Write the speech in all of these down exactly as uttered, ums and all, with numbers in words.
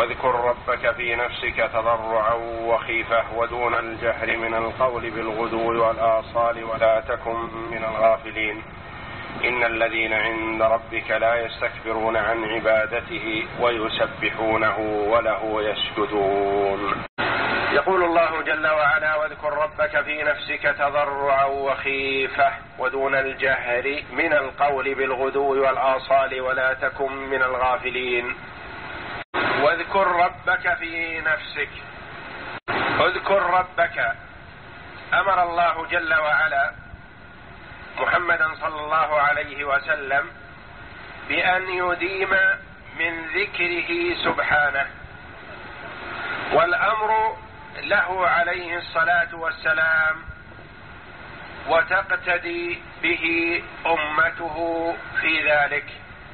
واذكر ربك في نفسك تضرعا وخيفة ودون الجهر من القول بالغدو والآصال ولا تكن من الغافلين إن الذين عند ربك لا يستكبرون عن عبادته ويسبحونه وله يسجدون. يقول الله جل وعلا: واذكر ربك في نفسك تضرعا وخيفة ودون الجهر من القول بالغدو والآصال ولا تكن من الغافلين. واذكر ربك في نفسك، اذكر ربك. أمر الله جل وعلا محمدا صلى الله عليه وسلم بأن يديم من ذكره سبحانه، والأمر له عليه الصلاة والسلام، وتقتدي به أمته في ذلك.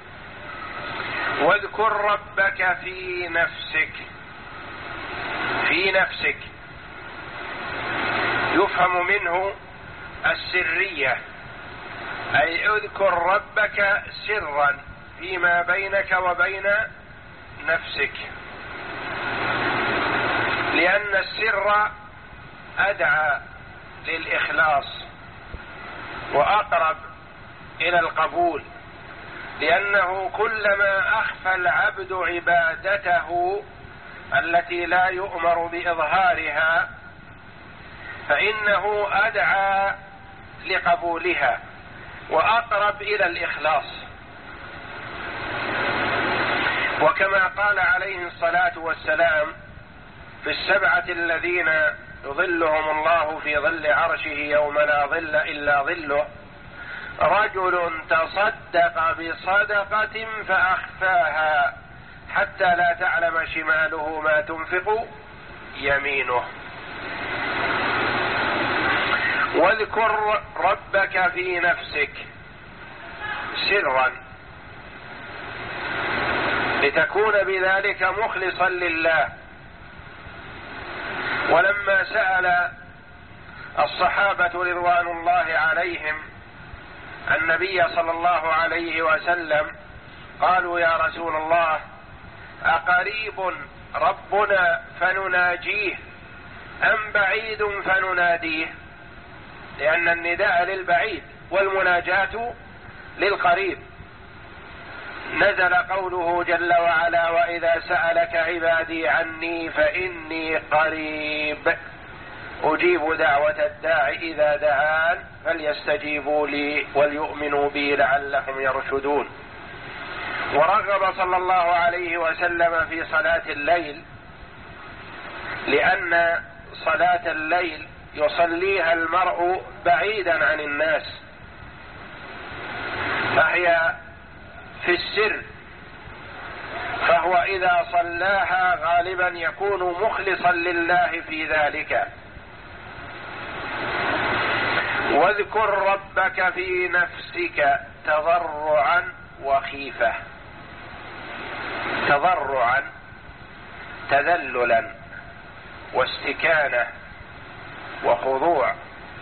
واذكر ربك في نفسك، في نفسك يفهم منه السرية، أي اذكر ربك سرا فيما بينك وبين نفسك، لأن السر أدعى للإخلاص وأقرب إلى القبول، لأنه كلما أخفى العبد عبادته التي لا يؤمر بإظهارها فإنه أدعى لقبولها وأقرب إلى الإخلاص. وكما قال عليه الصلاة والسلام في السبعة الذين يظلهم الله في ظل عرشه يوم لا ظل إلا ظله: رجل تصدق بصدقة فأخفاها حتى لا تعلم شماله ما تنفق يمينه. واذكر ربك في نفسك سرا لتكون بذلك مخلصا لله. ولما سأل الصحابة رضوان الله عليهم النبي صلى الله عليه وسلم قالوا: يا رسول الله، أقريب ربنا فنناجيه أم بعيد فنناديه؟ لأن النداء للبعيد والمناجاة للقريب. نزل قوله جل وعلا: وإذا سألك عبادي عني فإني قريب أجيب دعوة الداع إذا دعان فليستجيبوا لي وليؤمنوا بي لعلهم يرشدون. ورغب صلى الله عليه وسلم في صلاة الليل، لأن صلاة الليل يصليها المرء بعيدا عن الناس، فهي في السر، فهو إذا صلاها غالبا يكون مخلصا لله في ذلك. واذكر ربك في نفسك تضرعا وخيفة، تضرعا تذللا واستكانة وخضوع.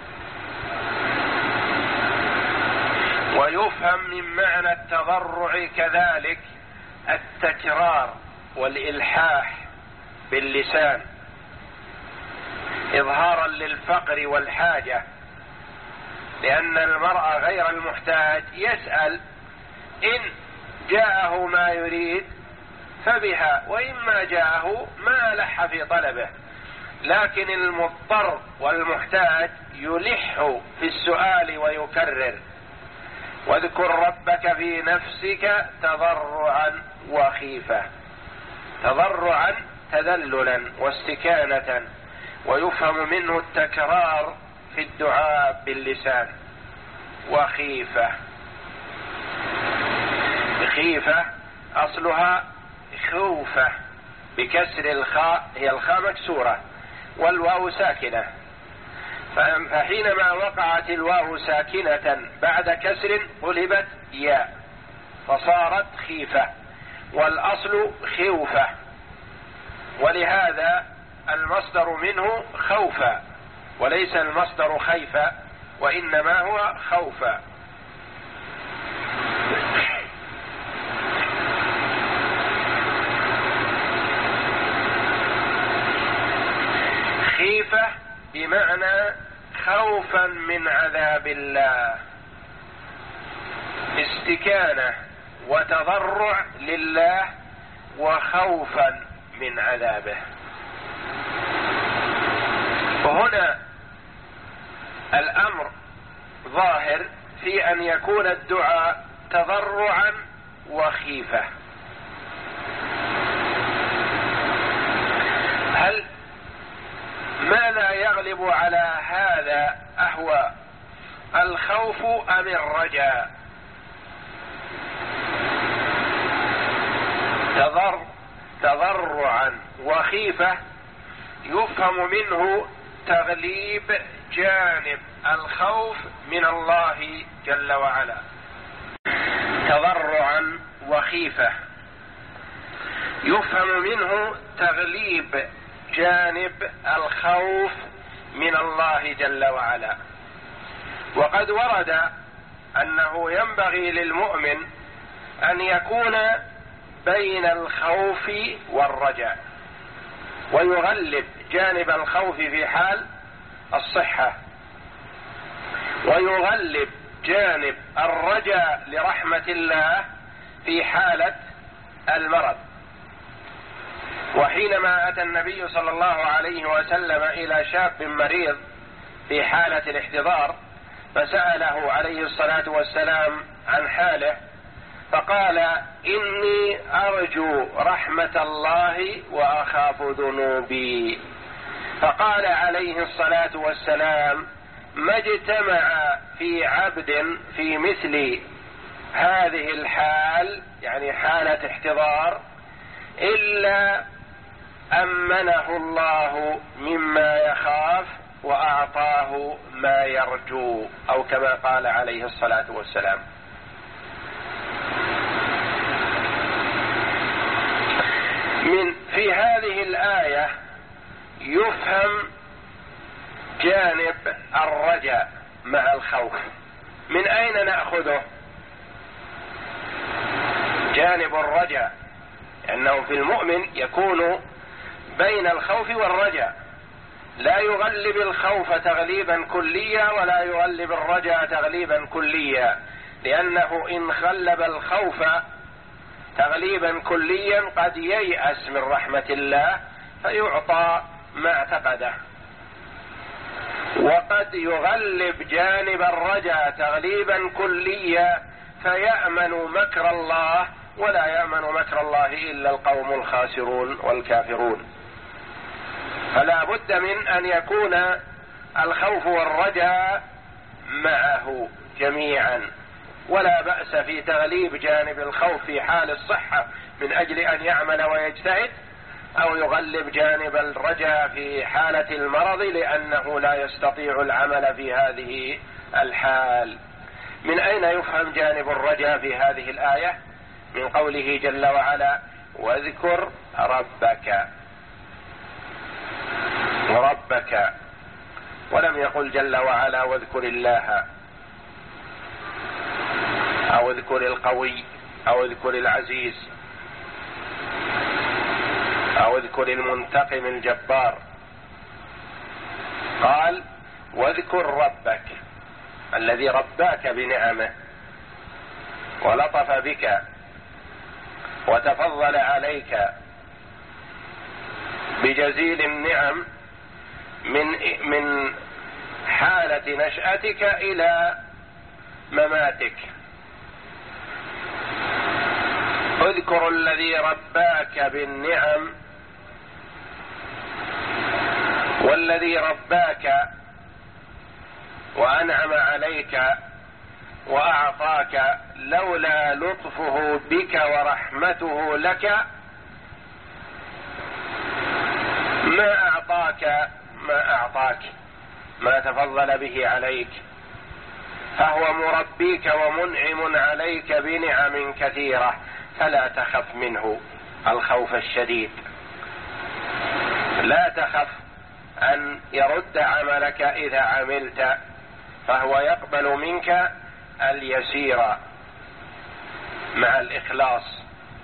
ويفهم من معنى التضرع كذلك التكرار والإلحاح باللسان إظهارا للفقر والحاجة، لأن المرء غير المحتاج يسأل، إن جاءه ما يريد فبها، وإما جاءه ما ألح في طلبه. لكن المضطر والمحتاج يلح في السؤال ويكرر. واذكر ربك في نفسك تضرعا وخيفة، تضرعا تذللا واستكانة، ويفهم منه التكرار في الدعاء باللسان. وخيفة، خيفة أصلها خوفة بكسر الخاء، هي الخاء مكسورة والواو ساكنة، فحينما وقعت الواو ساكنة بعد كسر قلبت ياء فصارت خيفة، والأصل خوفة، ولهذا المصدر منه خوفا وليس المصدر خيفا، وإنما هو خوفا. بمعنى خوفا من عذاب الله، استكانة وتضرع لله وخوفا من عذابه. وهنا الأمر ظاهر في أن يكون الدعاء تضرعا وخيفة. هل ماذا يغلب على هذا أهوى الخوف أم الرجاء؟ تضر تضرعا وخيفة يفهم منه تغليب جانب الخوف من الله جل وعلا. تضرعا وخيفة يفهم منه تغليب جانب الخوف من الله جل وعلا. وقد ورد أنه ينبغي للمؤمن أن يكون بين الخوف والرجاء، ويغلب جانب الخوف في حال الصحة، ويغلب جانب الرجاء لرحمة الله في حالة المرض. وحينما أتى النبي صلى الله عليه وسلم إلى شاب مريض في حالة الاحتضار فسأله عليه الصلاة والسلام عن حاله، فقال: إني أرجو رحمة الله وأخاف ذنوبي. فقال عليه الصلاة والسلام: ما اجتمع في عبد في مثل هذه الحال، يعني حالة احتضار، إلا أمنه الله مما يخاف وأعطاه ما يرجو، أو كما قال عليه الصلاة والسلام. من في هذه الآية يفهم جانب الرجاء مع الخوف. من أين نأخذه جانب الرجاء؟ لأنه في المؤمن يكون بين الخوف والرجاء، لا يغلب الخوف تغليبا كليا ولا يغلب الرجاء تغليبا كليا، لأنه إن غلب الخوف تغليبا كليا قد ييأس من رحمة الله فيعطى ما اعتقده، وقد يغلب جانب الرجاء تغليبا كليا فيأمن مكر الله، ولا يأمن مكر الله إلا القوم الخاسرون والكافرون. فلا بد من أن يكون الخوف والرجاء معه جميعا، ولا بأس في تغليب جانب الخوف في حال الصحة من أجل أن يعمل ويجتهد، أو يغلب جانب الرجاء في حالة المرض لأنه لا يستطيع العمل في هذه الحال. من أين يفهم جانب الرجاء في هذه الآية؟ من قوله جل وعلا: واذكر ربك وربك، ولم يقل جل وعلا واذكر الله، أو اذكر القوي، أو اذكر العزيز، أو اذكر المنتقم الجبار. قال: واذكر ربك الذي رباك بنعمه ولطف بك وتفضل عليك بجزيل النعم من من حالة نشأتك إلى مماتك. اذكر الذي رباك بالنعم، والذي رباك وأنعم عليك وأعطاك، لولا لطفه بك ورحمته لك ما أعطاك ما أعطاك ما تفضل به عليك. فهو مربيك ومنعم عليك بنعم كثيرة، فلا تخف منه الخوف الشديد، لا تخف أن يرد عملك إذا عملت، فهو يقبل منك اليسير مع الإخلاص.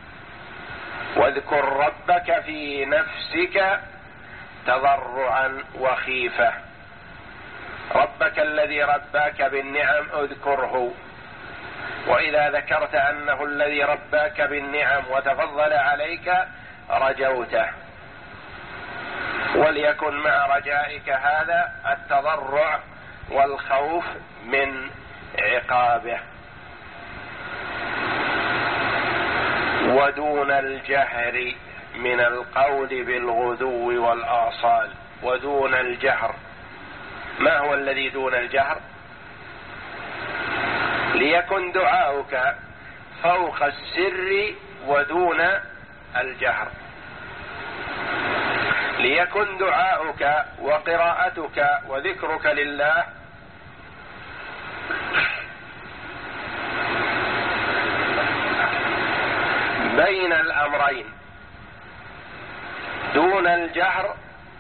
واذكر ربك في نفسك تضرعا وخيفة ربك الذي رباك بالنعم اذكره، وإذا ذكرت أنه الذي رباك بالنعم وتفضل عليك رجوته. وليكن مع رجائك هذا التضرع والخوف من عقابه. ودون الجهر من القول بالغدو والآصال. ودون الجهر، ما هو الذي دون الجهر؟ ليكن دعاؤك فوق السر ودون الجهر، ليكن دعاؤك وقراءتك وذكرك لله بين الأمرين، دون الجهر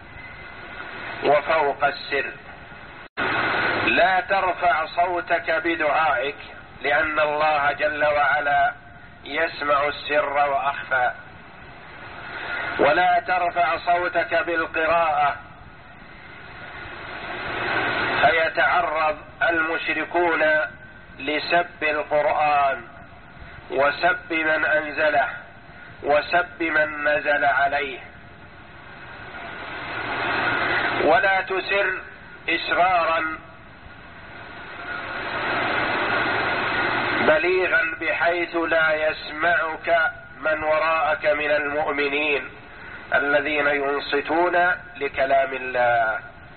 وفوق السر. لا ترفع صوتك بدعائك، لأن الله جل وعلا يسمع السر وأخفى. ولا ترفع صوتك بالقراءة فيتعرض المشركون لسب القرآن وسب من أنزله وسب من نزل عليه. ولا تسر إسرارا بليغا بحيث لا يسمعك من وراءك من المؤمنين الذين ينصتون لكلام الله.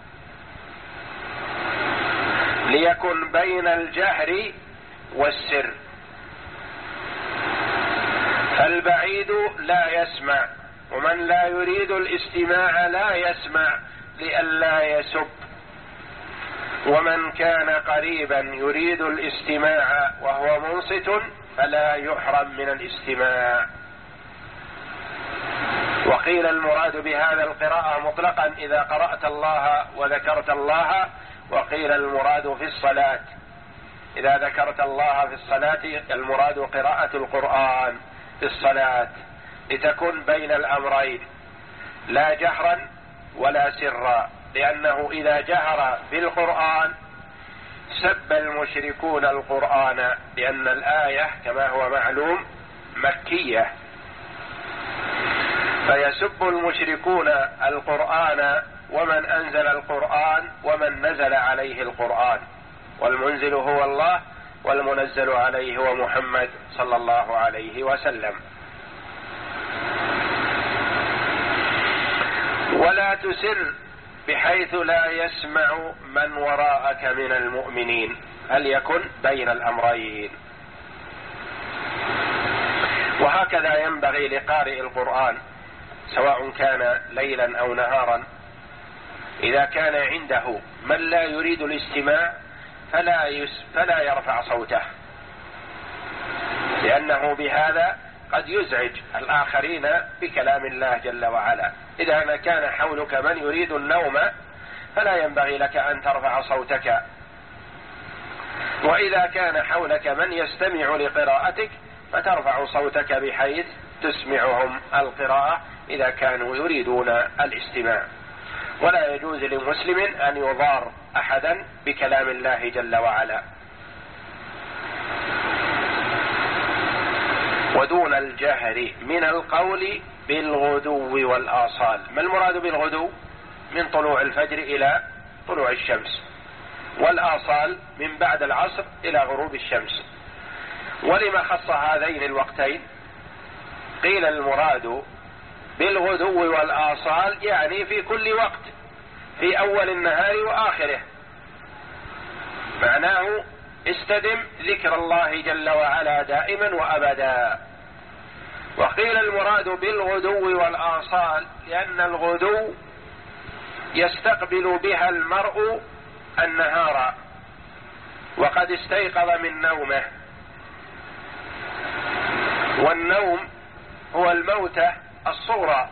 ليكن بين الجهر والسر، فالبعيد لا يسمع، ومن لا يريد الاستماع لا يسمع لئلا يسب، ومن كان قريبا يريد الاستماع وهو منصت فلا يحرم من الاستماع. وقيل المراد بهذا القراءة مطلقا إذا قرأت الله وذكرت الله، وقيل المراد في الصلاة إذا ذكرت الله في الصلاة المراد قراءة القرآن في الصلاة، لتكن بين الأمرين لا جهرا ولا سرا، لأنه إذا جهر بالقرآن سب المشركون القرآن، لأن الآية كما هو معلوم مكية، فيسب المشركون القرآن ومن أنزل القرآن ومن نزل عليه القرآن، والمنزل هو الله والمنزل عليه هو محمد صلى الله عليه وسلم. ولا تسر بحيث لا يسمع من وراءك من المؤمنين، هل يكن بين الأمرين. وهكذا ينبغي لقارئ القرآن سواء كان ليلا أو نهارا، إذا كان عنده من لا يريد الاستماع فلا, يس فلا يرفع صوته، لأنه بهذا قد يزعج الآخرين بكلام الله جل وعلا. إذا كان حولك من يريد النوم فلا ينبغي لك أن ترفع صوتك، وإذا كان حولك من يستمع لقراءتك فترفع صوتك بحيث تسمعهم القراءة إذا كانوا يريدون الاستماع. ولا يجوز لمسلم أن يضار أحدا بكلام الله جل وعلا. ودون الجهر من القول بالغدو والآصال. ما المراد بالغدو؟ من طلوع الفجر إلى طلوع الشمس، والآصال من بعد العصر إلى غروب الشمس. ولما خص هذين الوقتين؟ قيل المراد بالغدو والآصال يعني في كل وقت، في أول النهار وآخره، معناه استدم ذكر الله جل وعلا دائما وأبدا. وقيل المراد بالغدو والآصال لأن الغدو يستقبل بها المرء النهار وقد استيقظ من نومه، والنوم هو الموتة الصغرى،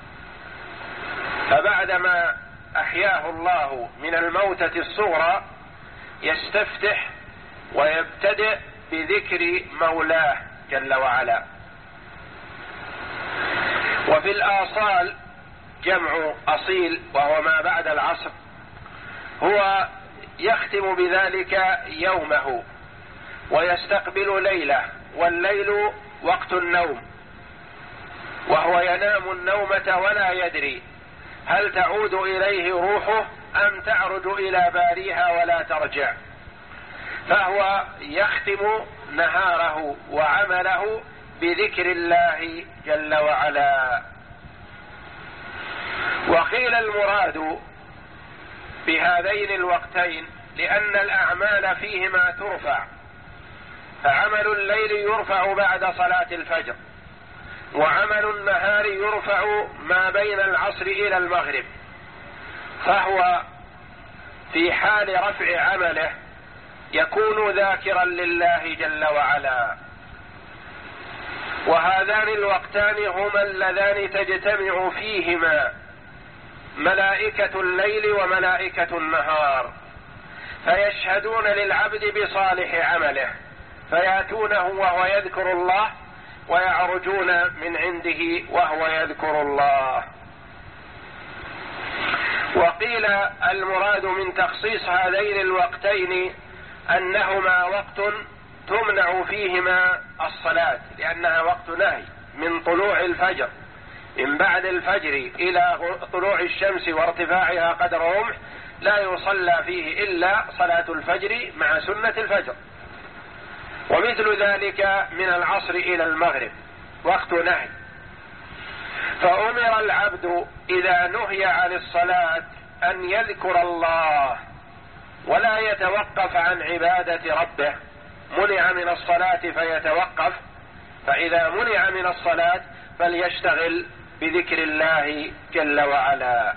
فبعدما أحياه الله من الموتة الصغرى يستفتح ويبتدئ بذكر مولاه جل وعلا. وفي الآصال جمع أصيل وهو ما بعد العصر، هو يختم بذلك يومه ويستقبل ليله، والليل وقت النوم، وهو ينام النومة ولا يدري هل تعود إليه روحه أم تعرج إلى باريها ولا ترجع، فهو يختم نهاره وعمله بذكر الله جل وعلا. وقيل المراد بهذين الوقتين لأن الأعمال فيهما ترفع، فعمل الليل يرفع بعد صلاة الفجر، وعمل النهار يرفع ما بين العصر إلى المغرب، فهو في حال رفع عمله يكون ذاكرا لله جل وعلا. وهذان الوقتان هما اللذان تجتمع فيهما ملائكة الليل وملائكة النهار، فيشهدون للعبد بصالح عمله، فيأتونه وهو يذكر الله، ويعرجون من عنده وهو يذكر الله. وقيل المراد من تخصيص هذين الوقتين أنهما وقت تمنع فيهما الصلاة، لأنها وقت نهي من طلوع الفجر، من بعد الفجر إلى طلوع الشمس وارتفاعها قدر رمح لا يصلى فيه إلا صلاة الفجر مع سنة الفجر، ومثل ذلك من العصر إلى المغرب وقت نهي. فأمر العبد إذا نهي عن الصلاة أن يذكر الله ولا يتوقف عن عبادة ربه. منع من الصلاة فيتوقف، فإذا منع من الصلاة فليشتغل بذكر الله جل وعلا.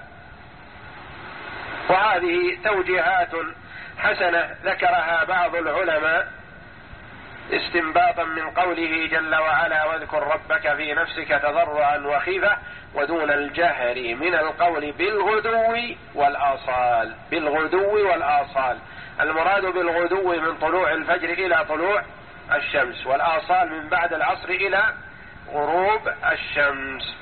وهذه توجيهات حسنة ذكرها بعض العلماء استنباطا من قوله جل وعلا: واذكر ربك في نفسك تضرعا وخيفة ودون الجهر من القول بالغدو والآصال. بالغدو والآصال، المراد بالغدو من طلوع الفجر إلى طلوع الشمس، والآصال من بعد العصر إلى غروب الشمس.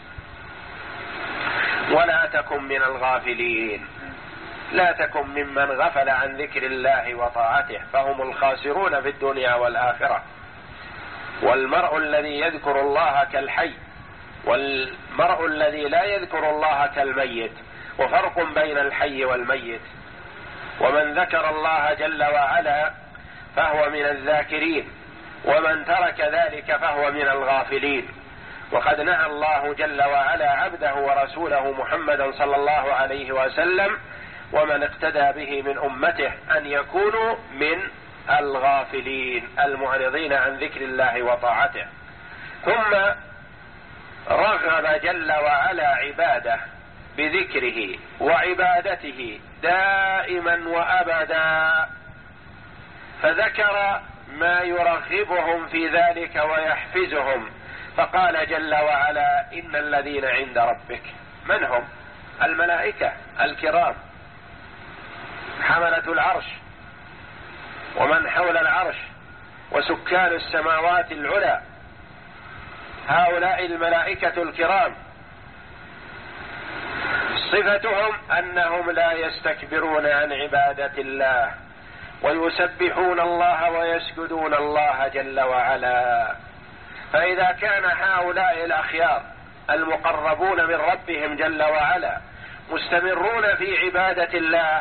ولا تكن من الغافلين، لا تكن ممن غفل عن ذكر الله وطاعته، فهم الخاسرون في الدنيا والآخرة. والمرء الذي يذكر الله كالحي، والمرء الذي لا يذكر الله كالميت، وفرق بين الحي والميت. ومن ذكر الله جل وعلا فهو من الذاكرين، ومن ترك ذلك فهو من الغافلين. وقد نهى الله جل وعلا عبده ورسوله محمدا صلى الله عليه وسلم ومن اقتدى به من أمته أن يكونوا من الغافلين المعرضين عن ذكر الله وطاعته. ثم رغب جل وعلا عباده بذكره وعبادته دائما وأبدا، فذكر ما يرغبهم في ذلك ويحفزهم، فقال جل وعلا: إن الذين عند ربك. من هم؟ الملائكة الكرام حملة العرش ومن حول العرش وسكان السماوات العلى، هؤلاء الملائكة الكرام صفتهم أنهم لا يستكبرون عن عبادة الله، ويسبحون الله ويسجدون الله جل وعلا. فإذا كان هؤلاء الأخيار المقربون من ربهم جل وعلا مستمرون في عبادة الله،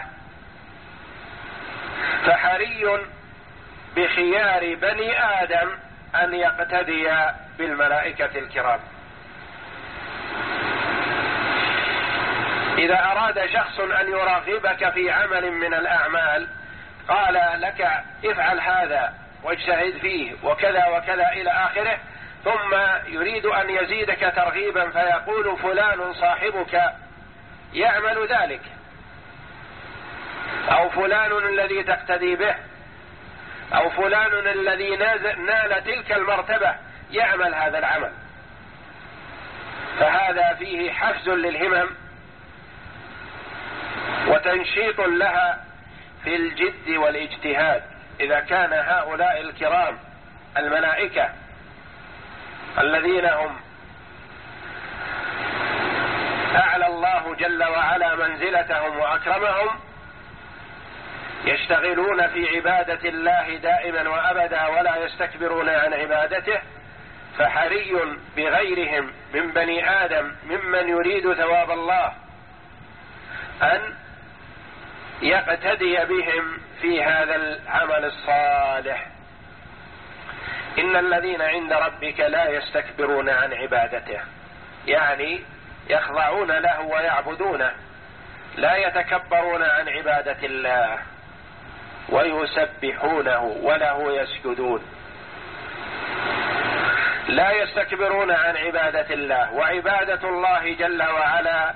فحري بخيار بني آدم أن يقتدي بالملائكة الكرام. إذا أراد شخص أن يراغبك في عمل من الأعمال قال لك افعل هذا واجتهد فيه وكذا وكذا إلى آخره، ثم يريد أن يزيدك ترغيبا فيقول فلان صاحبك يعمل ذلك، أو فلان الذي تقتدي به، أو فلان الذي نال تلك المرتبة يعمل هذا العمل، فهذا فيه حفز للهمم وتنشيط لها في الجد والاجتهاد. إذا كان هؤلاء الكرام الملائكة الذين هم أعلى الله جل وعلا منزلتهم وأكرمهم يشتغلون في عبادة الله دائما وأبدا ولا يستكبرون عن عبادته، فحري بغيرهم من بني آدم ممن يريد ثواب الله أن يقتدي بهم في هذا العمل الصالح. إن الذين عند ربك لا يستكبرون عن عبادته، يعني يخضعون له ويعبدونه، لا يتكبرون عن عبادة الله، ويسبحونه وله يسجدون. لا يستكبرون عن عبادة الله. وعبادة الله جل وعلا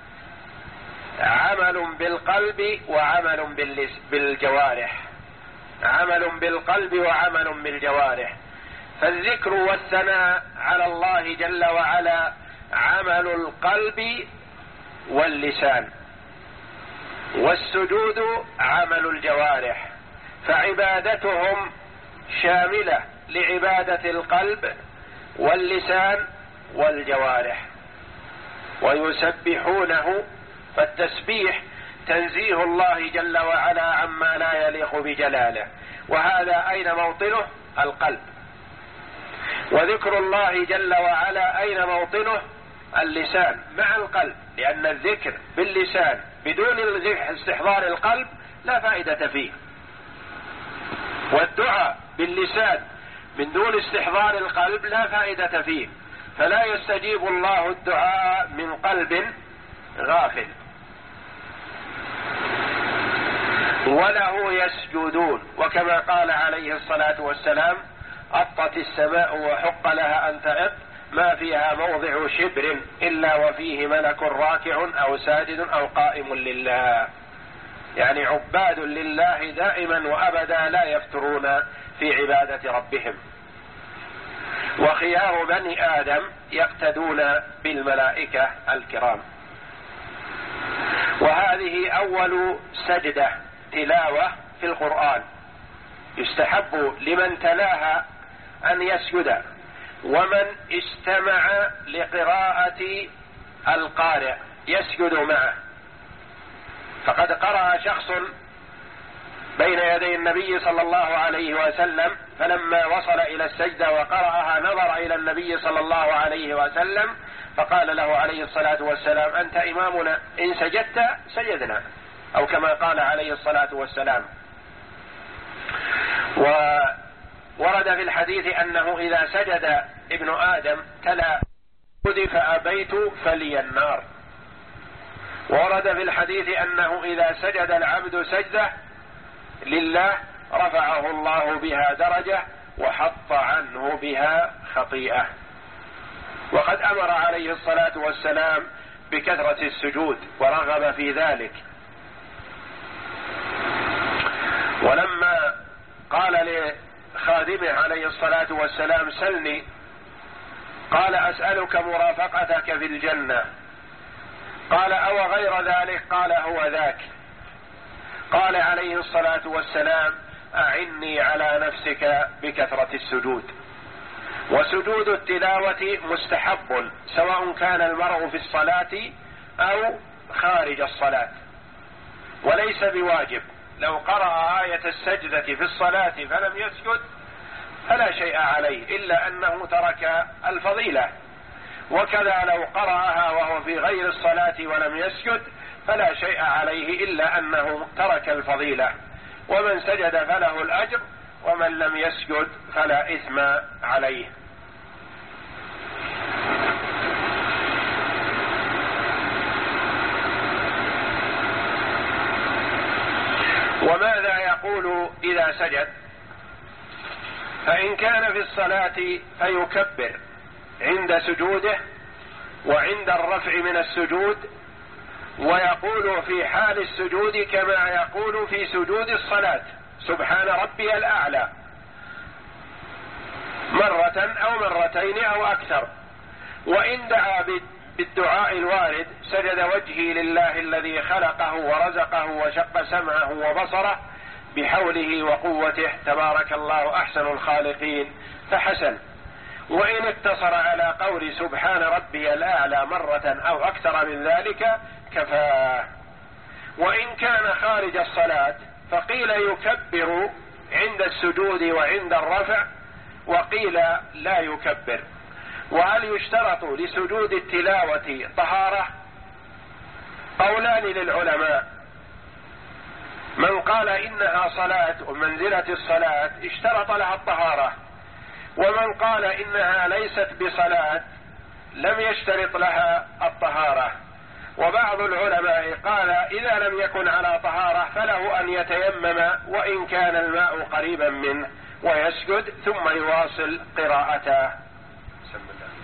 عمل بالقلب وعمل بالجوارح، عمل بالقلب وعمل بالجوارح. فالذكر والثناء على الله جل وعلا عمل القلب واللسان، والسجود عمل الجوارح، فعبادتهم شاملة لعبادة القلب واللسان والجوارح. ويسبحونه، فالتسبيح تنزيه الله جل وعلا عما لا يليق بجلاله، وهذا أين موطنه؟ القلب. وذكر الله جل وعلا أين موطنه؟ اللسان مع القلب، لأن الذكر باللسان بدون استحضار القلب لا فائدة فيه، والدعاء باللسان من دون استحضار القلب لا فائدة فيه، فلا يستجيب الله الدعاء من قلب غافل. وله يسجدون، وكما قال عليه الصلاة والسلام: أطت السماء وحق لها أن تأط، ما فيها موضع شبر إلا وفيه ملك راكع أو ساجد أو قائم لله، يعني عباد لله دائما وأبدا لا يفترون في عبادة ربهم. وخيار بني آدم يقتدون بالملائكة الكرام. وهذه أول سجدة تلاوة في القرآن، يستحب لمن تلاها أن يسجد، ومن استمع لقراءة القارئ يسجد معه. فقد قرأ شخص بين يدي النبي صلى الله عليه وسلم، فلما وصل إلى السجدة وقرأها نظر إلى النبي صلى الله عليه وسلم فقال له عليه الصلاة والسلام: أنت إمامنا، إن سجدت سجدنا، أو كما قال عليه الصلاة والسلام. وورد في الحديث أنه إذا سجد ابن آدم تلا: فأبيت فلي النار. ورد في الحديث أنه إذا سجد العبد سجدة لله رفعه الله بها درجة وحط عنه بها خطيئة. وقد أمر عليه الصلاة والسلام بكثرة السجود ورغب في ذلك. ولما قال لخادمه عليه الصلاة والسلام: سلني، قال: أسألك مرافقتك في الجنة. قال: أو غير ذلك؟ قال: هو ذاك. قال عليه الصلاة والسلام: أعني على نفسك بكثرة السجود. وسجود التلاوة مستحب سواء كان المرء في الصلاة أو خارج الصلاة، وليس بواجب. لو قرأ آية السجدة في الصلاة فلم يسجد فلا شيء عليه، إلا أنه ترك الفضيلة. وكذا لو قرأها وهو في غير الصلاة ولم يسجد فلا شيء عليه، إلا أنه ترك الفضيلة. ومن سجد فله الأجر، ومن لم يسجد فلا إثم عليه. وماذا يقول إذا سجد؟ فإن كان في الصلاة فيكبر عند سجوده وعند الرفع من السجود، ويقول في حال السجود كما يقول في سجود الصلاة: سبحان ربي الأعلى، مرة أو مرتين أو أكثر. وإن دعا بالدعاء الوارد: سجد وجهي لله الذي خلقه ورزقه وشق سمعه وبصره بحوله وقوته تبارك الله أحسن الخالقين، فحسن. وإن اقتصر على قول سبحان ربي الأعلى مرة أو أكثر من ذلك كفاه. وإن كان خارج الصلاة فقيل يكبر عند السجود وعند الرفع، وقيل لا يكبر. وهل يشترط لسجود التلاوة طهارة؟ قولان للعلماء، من قال إنها صلاة ومنزلة الصلاة اشترط لها الطهارة، ومن قال إنها ليست بصلاة لم يشترط لها الطهارة. وبعض العلماء قال إذا لم يكن على طهارة فله أن يتيمم وإن كان الماء قريبا منه ويسجد ثم يواصل قراءته. بسم الله.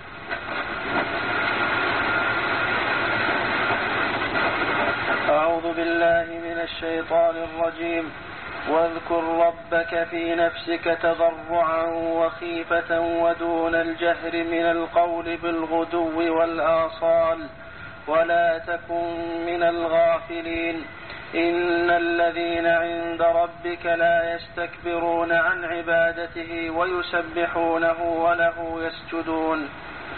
أعوذ بالله من الشيطان الرجيم. واذكر ربك في نفسك تضرعا وخيفة ودون الجهر من القول بالغدو والآصال ولا تكن من الغافلين. إن الذين عند ربك لا يستكبرون عن عبادته ويسبحونه وله يسجدون.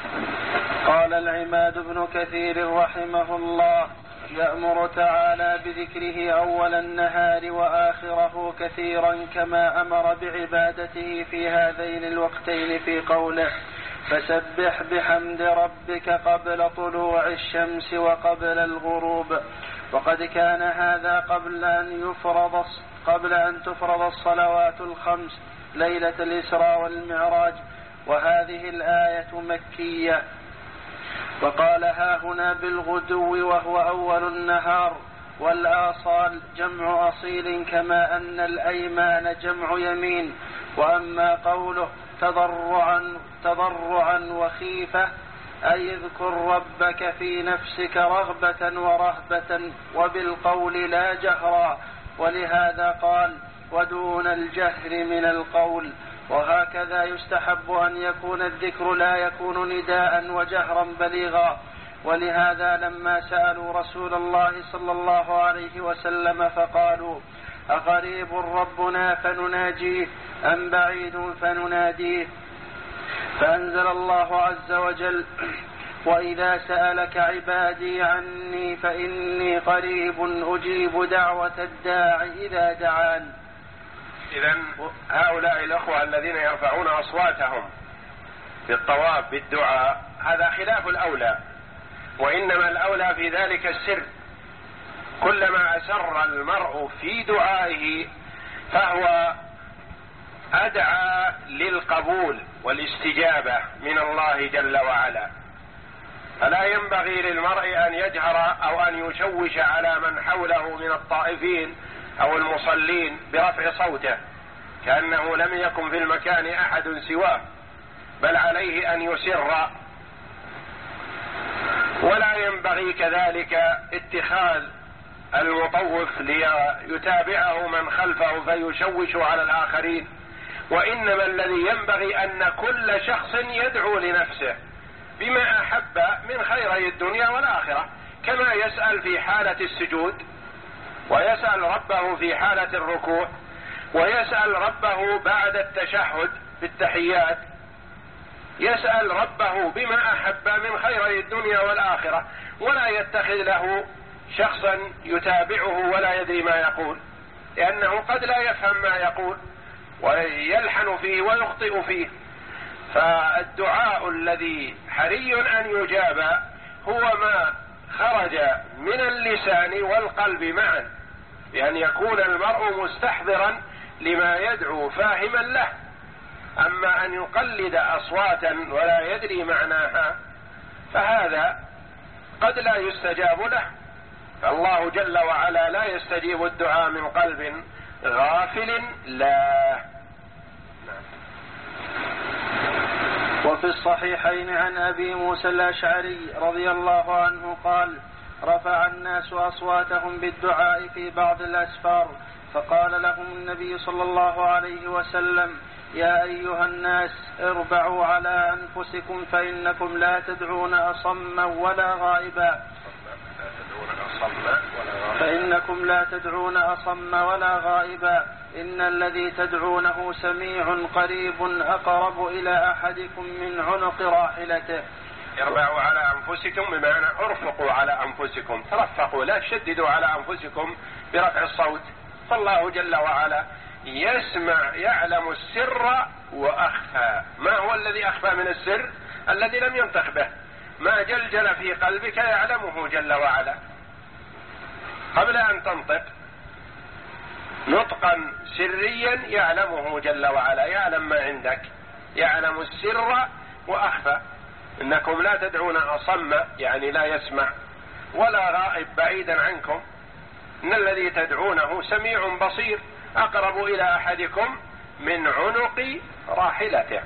قال العماد بن كثير رحمه الله: يأمر تعالى بذكره أول النهار وآخره كثيرا، كما أمر بعبادته في هذين الوقتين في قوله: فسبح بحمد ربك قبل طلوع الشمس وقبل الغروب. وقد كان هذا قبل أن يفرض قبل أن تفرض الصلوات الخمس ليلة الإسراء والمعراج، وهذه الآية مكية. وقال ها هنا بالغدو وهو أول النهار، والآصال جمع أصيل، كما أن الأيمان جمع يمين. وأما قوله تضرعا, تضرعا وخيفة أي اذكر ربك في نفسك رغبة ورهبة وبالقول لا جهرا، ولهذا قال ودون الجهر من القول. وهكذا يستحب أن يكون الذكر لا يكون نداء وجهرا بليغا. ولهذا لما سألوا رسول الله صلى الله عليه وسلم فقالوا: أقريب ربنا فنناجيه أم بعيد فنناديه؟ فأنزل الله عز وجل: وإذا سألك عبادي عني فإني قريب أجيب دعوة الداع إذا دعان. إذن هؤلاء الأخوة الذين يرفعون أصواتهم في الطواف بالدعاء هذا خلاف الأولى، وإنما الأولى في ذلك السر. كلما أسر المرء في دعائه فهو أدعى للقبول والاستجابة من الله جل وعلا. فلا ينبغي للمرء أن يجهر أو أن يشوش على من حوله من الطائفين أو المصلين برفع صوته كأنه لم يكن في المكان أحد سواه، بل عليه أن يسر. ولا ينبغي كذلك اتخاذ المطوف ليتابعه من خلفه فيشوش على الآخرين، وإنما الذي ينبغي أن كل شخص يدعو لنفسه بما أحب من خيري الدنيا والآخرة، كما يسأل في حالة السجود، ويسأل ربه في حالة الركوع، ويسأل ربه بعد التشهد بالتحيات، يسأل ربه بما أحب من خيري الدنيا والآخرة، ولا يتخذ له شخصا يتابعه ولا يدري ما يقول، لأنه قد لا يفهم ما يقول ويلحن فيه ويخطئ فيه. فالدعاء الذي حري أن يجاب هو ما خرج من اللسان والقلب معا، بأن يكون المرء مستحضرا لما يدعو فاهما له. أما أن يقلد أصواتا ولا يدري معناها فهذا قد لا يستجاب له. فالله جل وعلا لا يستجيب الدعاء من قلب غافل لا. وفي الصحيحين عن أبي موسى الأشعري رضي الله عنه قال: رفع الناس أصواتهم بالدعاء في بعض الأسفار، فقال لهم النبي صلى الله عليه وسلم: يا أيها الناس اربعوا على أنفسكم فإنكم لا تدعون أصما ولا غائبا فإنكم لا تدعون أصم ولا غائبا إن الذي تدعونه سميع قريب أقرب إلى أحدكم من عنق راحلته. اربعوا على أنفسكم بمعنى ارفقوا على أنفسكم، ترفقوا، لا تشددوا على أنفسكم برفع الصوت، فالله جل وعلا يسمع يعلم السر وأخفى. ما هو الذي أخفى من السر؟ الذي لم ينطق به، ما جلجل في قلبك يعلمه جل وعلا قبل أن تنطق، نطقا سريا يعلمه جل وعلا، يعلم ما عندك، يعلم السر وأخفى. إنكم لا تدعون أصم يعني لا يسمع، ولا غائب بعيدا عنكم، إن الذي تدعونه سميع بصير أقرب إلى أحدكم من عنق راحلته.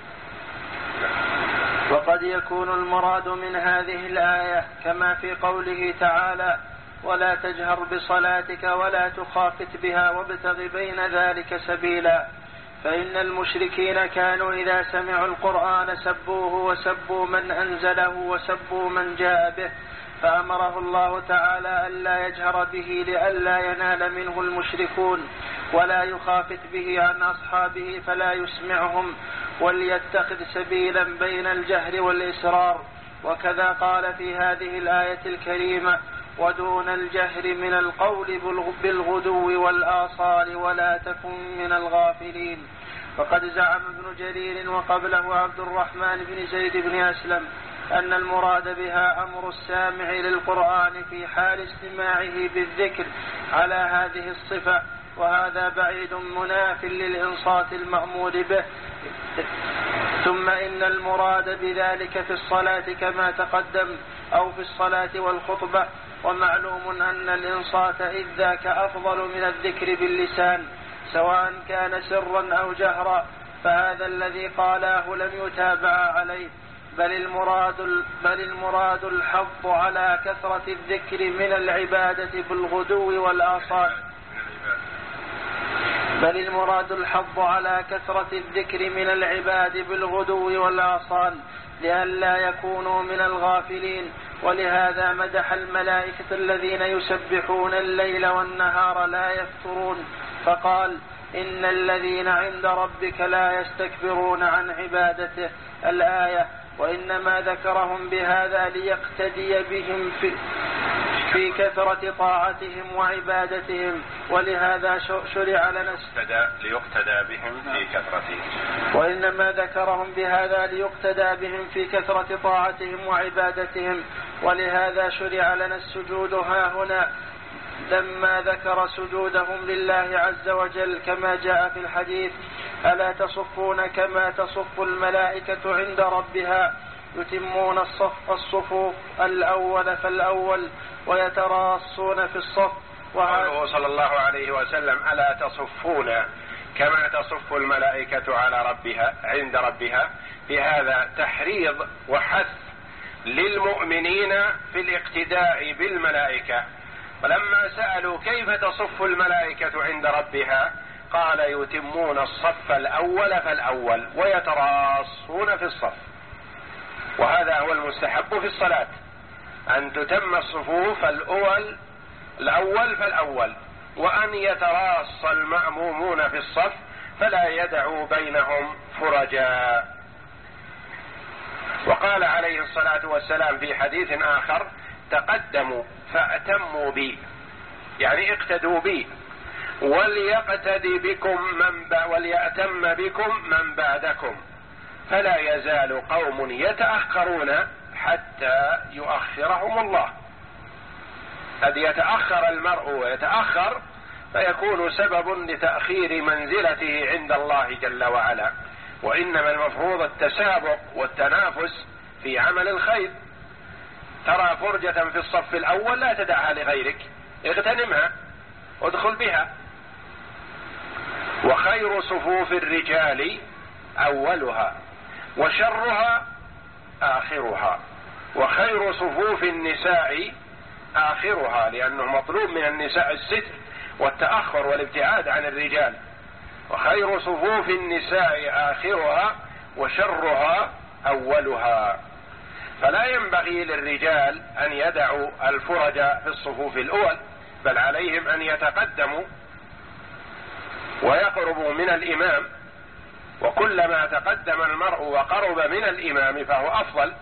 وقد يكون المراد من هذه الآية كما في قوله تعالى: ولا تجهر بصلاتك ولا تخافت بها وابتغ بين ذلك سبيلا، فإن المشركين كانوا إذا سمعوا القرآن سبوه وسبوا من أنزله وسبوا من جاء به، فأمره الله تعالى ألا يجهر به لئلا ينال منه المشركون، ولا يخافت به عن أصحابه فلا يسمعهم، وليتخذ سبيلا بين الجهر والإسرار. وكذا قال في هذه الآية الكريمة: ودون الجهر من القول بالغدو والآصال ولا تكن من الغافلين. فقد زعم ابن جرير وقبله عبد الرحمن بن زيد بن أسلم أن المراد بها أمر السامع للقرآن في حال استماعه بالذكر على هذه الصفة، وهذا بعيد مناف للإنصات المأمور به. ثم إن المراد بذلك في الصلاة كما تقدم أو في الصلاة والخطبة، ومعلوم أن الإنصات إذ ذاك أفضل من الذكر باللسان سواء كان سرا أو جهرا، فهذا الذي قاله لم يتابع عليه، بل المراد, بل المراد الحظ على كثرة الذكر من العبادة بالغدو والآصال بل المراد الحظ على كثرة الذكر من العباد بالغدو والآصال لئلا يكونوا من الغافلين. ولهذا مدح الملائكة الذين يسبحون الليل والنهار لا يفترون، فقال: إن الذين عند ربك لا يستكبرون عن عبادته الآية. وإنما ذكرهم بهذا ليقتدي بهم في, في كثرة طاعتهم وعبادتهم، ولهذا شرع لنا ليقتدى بهم في كثرتهم وإنما ذكرهم بهذا ليقتدى بهم في كثرة طاعتهم وعبادتهم، ولهذا شرع لنا السجود ها هنا لما ذكر سجودهم لله عز وجل، كما جاء في الحديث: ألا تصفون كما تصف الملائكة عند ربها، يتمون الصف الصفوف الأول فالأول ويتراصون في الصف. وقوله صلى الله عليه وسلم: ألا تصفون كما تصف الملائكة على ربها عند ربها، بهذا تحريض وحث للمؤمنين في الاقتداء بالملائكة. ولما سألوا كيف تصف الملائكة عند ربها قال: يتمون الصف الأول فالأول ويتراصون في الصف. وهذا هو المستحب في الصلاة، أن تتم الصفوف الأول الأول فالأول، وأن يتراص المأمومون في الصف فلا يدعوا بينهم فرجا. وقال عليه الصلاة والسلام في حديث آخر: تقدموا فأتموا بي، يعني اقتدوا بي، وليقتدي بكم من ب... وليأتم بكم من بعدكم، فلا يزال قوم يتأخرون حتى يؤخرهم الله. قد يتأخر المرء ويتأخر فيكون سبب لتأخير منزلته عند الله جل وعلا، وإنما المفروض التسابق والتنافس في عمل الخير. ترى فرجة في الصف الأول لا تدعها لغيرك، اغتنمها ادخل بها. وخير صفوف الرجال أولها وشرها آخرها، وخير صفوف النساء آخرها، لأنه مطلوب من النساء الستر والتأخر والابتعاد عن الرجال. وخير صفوف النساء آخرها وشرها أولها. فلا ينبغي للرجال أن يدعوا الفرج في الصفوف الأول، بل عليهم أن يتقدموا ويقربوا من الإمام، وكلما تقدم المرء وقرب من الإمام فهو أفضل.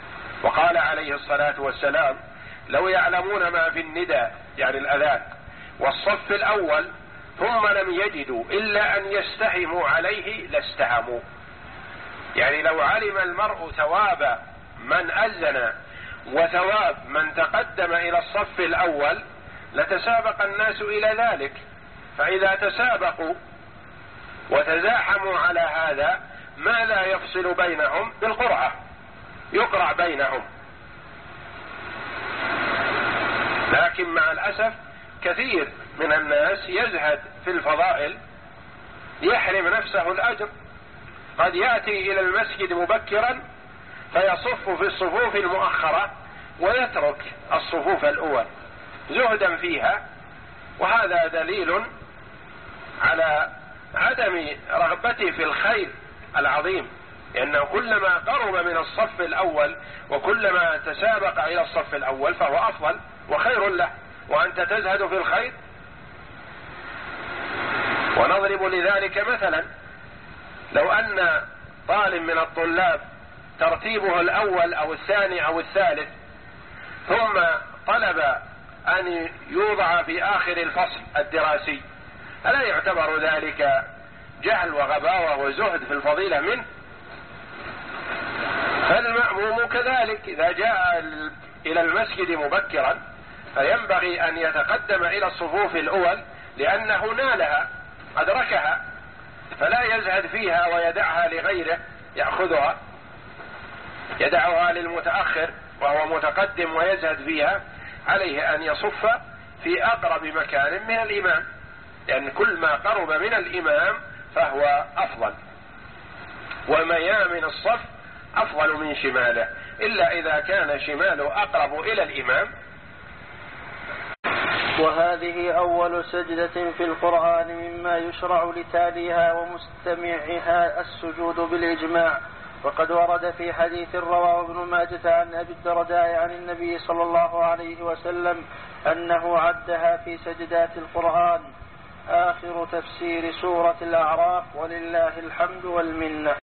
وقال عليه الصلاة والسلام: لو يعلمون ما في النداء يعني الأذان والصف الأول ثم لم يجدوا إلا أن يستهموا عليه لاستهموا. يعني لو علم المرء ثواب من أذن وثواب من تقدم إلى الصف الأول لتسابق الناس إلى ذلك، فإذا تسابقوا وتزاحموا على هذا ما لا يفصل بينهم بالقرعة، يقرع بينهم. لكن مع الأسف كثير من الناس يزهد في الفضائل يحرم نفسه الأجر، قد يأتي إلى المسجد مبكرا فيصف في الصفوف المؤخرة ويترك الصفوف الأول زهدا فيها، وهذا دليل على عدم رغبته في الخير العظيم، لأنه كلما قرب من الصف الأول وكلما تسابق إلى الصف الأول فهو أفضل وخير له، وأنت تزهد في الخير. ونضرب لذلك مثلا، لو أن طالب من الطلاب ترتيبه الأول أو الثاني أو الثالث ثم طلب أن يوضع في آخر الفصل الدراسي، ألا يعتبر ذلك جهل وغباوة وزهد في الفضيلة منه؟ فالمأموم كذلك إذا جاء إلى المسجد مبكرا فينبغي أن يتقدم إلى الصفوف الأول لأنه نالها أدركها، فلا يزهد فيها ويدعها لغيره يأخذها، يدعها للمتأخر وهو متقدم ويزهد فيها. عليه أن يصف في أقرب مكان من الإمام، لأن كل ما قرب من الإمام فهو أفضل، وميامن الصف أفضل من شماله، إلا إذا كان شماله أقرب إلى الإمام. وهذه أول سجدة في القرآن مما يشرع لتاليها ومستمعها السجود بالإجماع. وقد ورد في حديث رواه ابن ماجه عن أبي الدرداء عن النبي صلى الله عليه وسلم أنه عدها في سجدات القرآن. آخر تفسير سورة الأعراف، ولله الحمد والمنة.